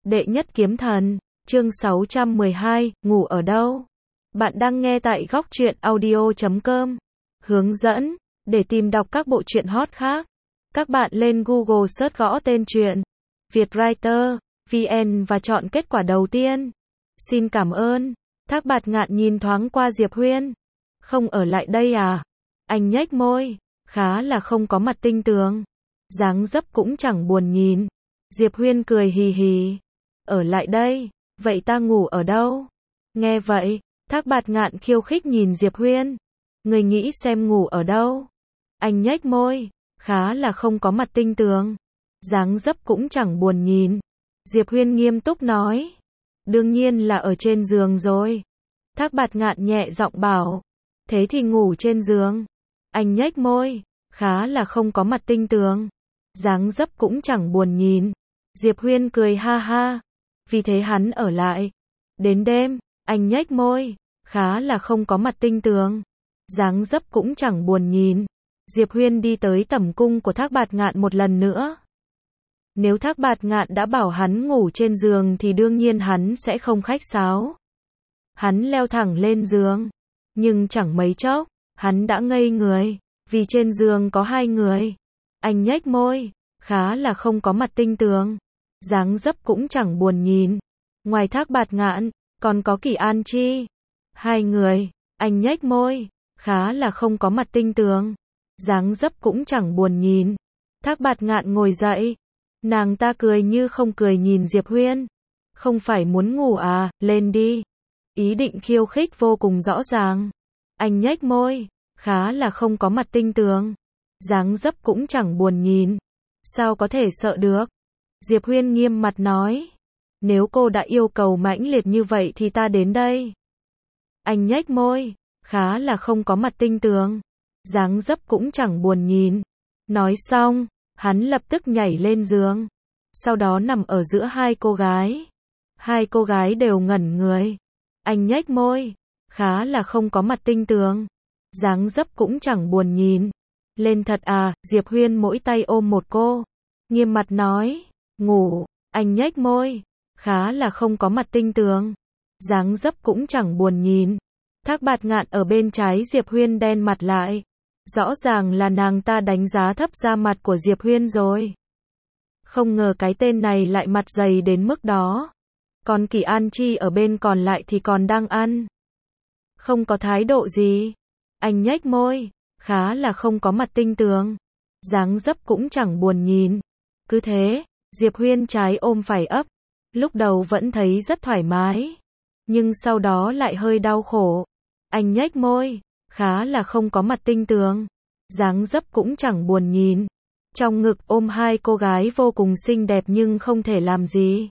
Đệ nhất kiếm thần, chương 612, ngủ ở đâu? Bạn đang nghe tại góc truyện audio.com. Hướng dẫn, để tìm đọc các bộ truyện hot khác. Các bạn lên Google search gõ tên truyện Vietwriter VN và chọn kết quả đầu tiên. Xin cảm ơn. Thác Bạt Ngạn nhìn thoáng qua Diệp Huyên. Không ở lại đây à? Anh nhếch môi, khá là không có mặt tinh tường. Dáng dấp cũng chẳng buồn nhìn. Diệp Huyên cười hì hì. Ở lại đây, vậy ta ngủ ở đâu? Nghe vậy, Thác Bạt Ngạn khiêu khích nhìn Diệp Huyên. Người nghĩ xem ngủ ở đâu? Anh nhếch môi, khá là không có mặt tinh tường. Dáng dấp cũng chẳng buồn nhìn. Diệp Huyên nghiêm túc nói. Đương nhiên là ở trên giường rồi. Thác Bạt Ngạn nhẹ giọng bảo. Thế thì ngủ trên giường. Anh nhếch môi, khá là không có mặt tinh tường. Dáng dấp cũng chẳng buồn nhìn. Diệp Huyên cười ha ha. Vì thế hắn ở lại. Đến đêm, anh nhếch môi, khá là không có mặt tinh tường. Dáng dấp cũng chẳng buồn nhìn. Diệp Huyên đi tới tẩm cung của Thác Bạt Ngạn một lần nữa. Nếu Thác Bạt Ngạn đã bảo hắn ngủ trên giường thì đương nhiên hắn sẽ không khách sáo. Hắn leo thẳng lên giường. Nhưng chẳng mấy chốc, hắn đã ngây người, vì trên giường có hai người. Anh nhếch môi, khá là không có mặt tinh tường. Dáng dấp cũng chẳng buồn nhìn. Ngoài Thác Bạt Ngạn, còn có Kỳ An Chi. Hai người, anh nhếch môi, khá là không có mặt tinh tường. Dáng dấp cũng chẳng buồn nhìn. Thác Bạt Ngạn ngồi dậy. Nàng ta cười như không cười nhìn Diệp Huyên. Không phải muốn ngủ à, lên đi. Ý định khiêu khích vô cùng rõ ràng. Anh nhếch môi, khá là không có mặt tinh tường. Dáng dấp cũng chẳng buồn nhìn. Sao có thể sợ được? Diệp Huyên nghiêm mặt nói. Nếu cô đã yêu cầu mãnh liệt như vậy thì ta đến đây. Anh nhếch môi, khá là không có mặt tinh tường. Dáng dấp cũng chẳng buồn nhìn. Nói xong, hắn lập tức nhảy lên giường. Sau đó nằm ở giữa hai cô gái. Hai cô gái đều ngẩn người. Anh nhếch môi, khá là không có mặt tinh tường. Dáng dấp cũng chẳng buồn nhìn. Lên thật à? Diệp Huyên mỗi tay ôm một cô. Nghiêm mặt nói. Ngủ. Anh nhếch môi, khá là không có mặt tinh tường. Dáng dấp cũng chẳng buồn nhìn. Thác Bạt Ngạn ở bên trái Diệp Huyên đen mặt lại. Rõ ràng là nàng ta đánh giá thấp da mặt của Diệp Huyên rồi. Không ngờ cái tên này lại mặt dày đến mức đó. Còn Kỳ An Chi ở bên còn lại thì còn đang ăn. Không có thái độ gì. Anh nhếch môi, khá là không có mặt tinh tường. Dáng dấp cũng chẳng buồn nhìn. Cứ thế, Diệp Huyên trái ôm phải ấp. Lúc đầu vẫn thấy rất thoải mái. Nhưng sau đó lại hơi đau khổ. Anh nhếch môi, khá là không có mặt tinh tường. Dáng dấp cũng chẳng buồn nhìn. Trong ngực ôm hai cô gái vô cùng xinh đẹp nhưng không thể làm gì.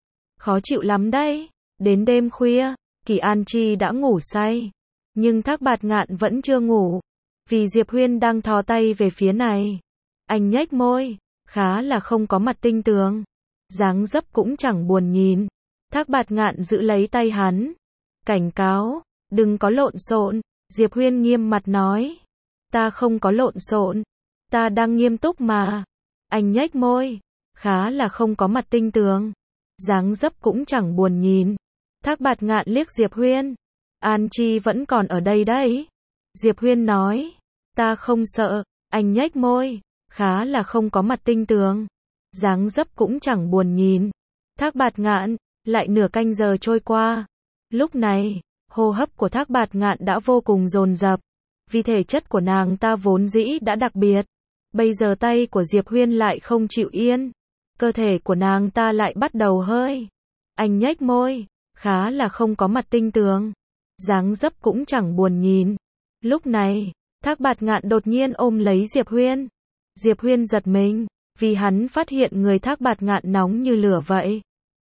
Khó chịu lắm đấy. Đến đêm khuya, Kỳ An Chi đã ngủ say. Nhưng Thác Bạt Ngạn vẫn chưa ngủ. Vì Diệp Huyên đang thò tay về phía này. Anh nhếch môi, khá là không có mặt tinh tường. Dáng dấp cũng chẳng buồn nhìn. Thác Bạt Ngạn giữ lấy tay hắn. Cảnh cáo, đừng có lộn xộn. Diệp Huyên nghiêm mặt nói. Ta không có lộn xộn. Ta đang nghiêm túc mà. Anh nhếch môi, khá là không có mặt tinh tường. Dáng dấp cũng chẳng buồn nhìn. Thác Bạt Ngạn liếc Diệp Huyên. An Chi vẫn còn ở đây đấy. Diệp Huyên nói. Ta không sợ. Anh nhếch môi, khá là không có mặt tinh tường. Dáng dấp cũng chẳng buồn nhìn. Thác Bạt Ngạn, lại nửa canh giờ trôi qua. Lúc này, hô hấp của Thác Bạt Ngạn đã vô cùng dồn dập. Vì thể chất của nàng ta vốn dĩ đã đặc biệt. Bây giờ tay của Diệp Huyên lại không chịu yên. Cơ thể của nàng ta lại bắt đầu hơi. Anh nhếch môi, khá là không có mặt tinh tường. Dáng dấp cũng chẳng buồn nhìn. Lúc này, Thác Bạt Ngạn đột nhiên ôm lấy Diệp Huyên. Diệp Huyên giật mình, vì hắn phát hiện người Thác Bạt Ngạn nóng như lửa vậy.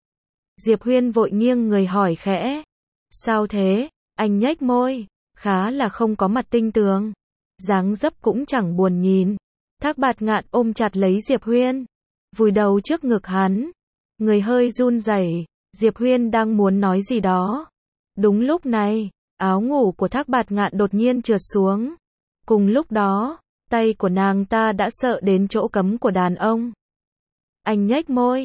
Diệp Huyên vội nghiêng người hỏi khẽ. Sao thế? Anh nhếch môi, khá là không có mặt tinh tường. Dáng dấp cũng chẳng buồn nhìn. Thác Bạt Ngạn ôm chặt lấy Diệp Huyên. Vùi đầu trước ngực hắn. Người hơi run rẩy. Diệp Huyên đang muốn nói gì đó. Đúng lúc này, áo ngủ của Thác Bạt Ngạn đột nhiên trượt xuống. Cùng lúc đó, tay của nàng ta đã sợ đến chỗ cấm của đàn ông. Anh nhếch môi,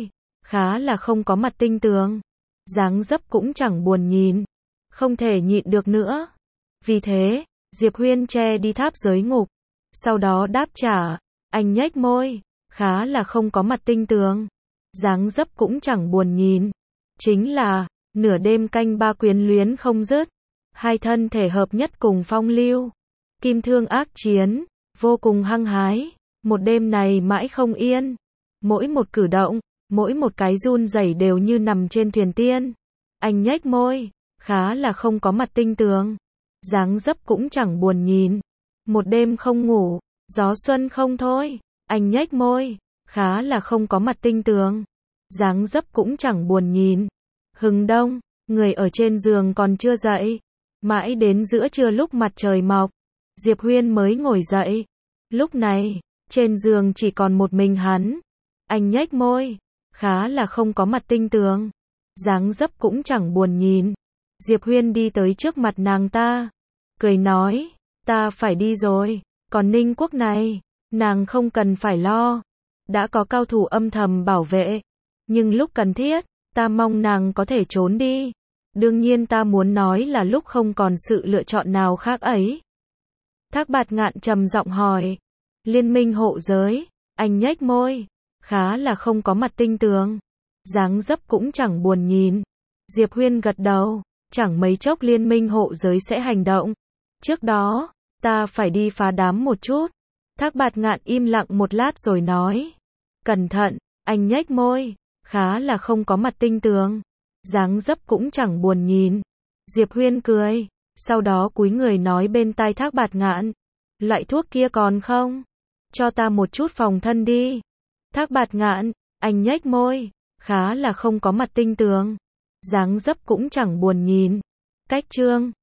khá là không có mặt tinh tường. Dáng dấp cũng chẳng buồn nhìn. Không thể nhịn được nữa. Vì thế, Diệp Huyên che đi tháp giới ngục. Sau đó đáp trả, anh nhếch môi, khá là không có mặt tinh tường. Dáng dấp cũng chẳng buồn nhìn. Chính là, nửa đêm canh ba quyến luyến không dứt. Hai thân thể hợp nhất cùng phong lưu. Kim thương ác chiến, vô cùng hăng hái. Một đêm này mãi không yên. Mỗi một cử động, mỗi một cái run rẩy đều như nằm trên thuyền tiên. Anh nhếch môi, khá là không có mặt tinh tường. Dáng dấp cũng chẳng buồn nhìn. Một đêm không ngủ, gió xuân không thôi. Anh nhếch môi, khá là không có mặt tinh tường. Dáng dấp cũng chẳng buồn nhìn. Hừng đông, người ở trên giường còn chưa dậy. Mãi đến giữa trưa lúc mặt trời mọc, Diệp Huyên mới ngồi dậy. Lúc này, trên giường chỉ còn một mình hắn. Anh nhếch môi, khá là không có mặt tinh tường. Dáng dấp cũng chẳng buồn nhìn. Diệp Huyên đi tới trước mặt nàng ta, cười nói, ta phải đi rồi, còn Ninh Quốc này, nàng không cần phải lo. Đã có cao thủ âm thầm bảo vệ. Nhưng lúc cần thiết, ta mong nàng có thể trốn đi. Đương nhiên ta muốn nói là lúc không còn sự lựa chọn nào khác ấy. Thác Bạt Ngạn trầm giọng hỏi, Liên minh hộ giới, anh nhếch môi, khá là không có mặt tinh tường. Dáng dấp cũng chẳng buồn nhìn. Diệp Huyên gật đầu, chẳng mấy chốc liên minh hộ giới sẽ hành động. Trước đó, ta phải đi phá đám một chút. Thác Bạt Ngạn im lặng một lát rồi nói, cẩn thận, anh nhếch môi, khá là không có mặt tinh tường. Dáng dấp cũng chẳng buồn nhìn. Diệp Huyên cười, sau đó cúi người nói bên tai Thác Bạt Ngạn, loại thuốc kia còn không? Cho ta một chút phòng thân đi. Thác Bạt Ngạn, anh nhếch môi, khá là không có mặt tinh tường. Dáng dấp cũng chẳng buồn nhìn. Cách chương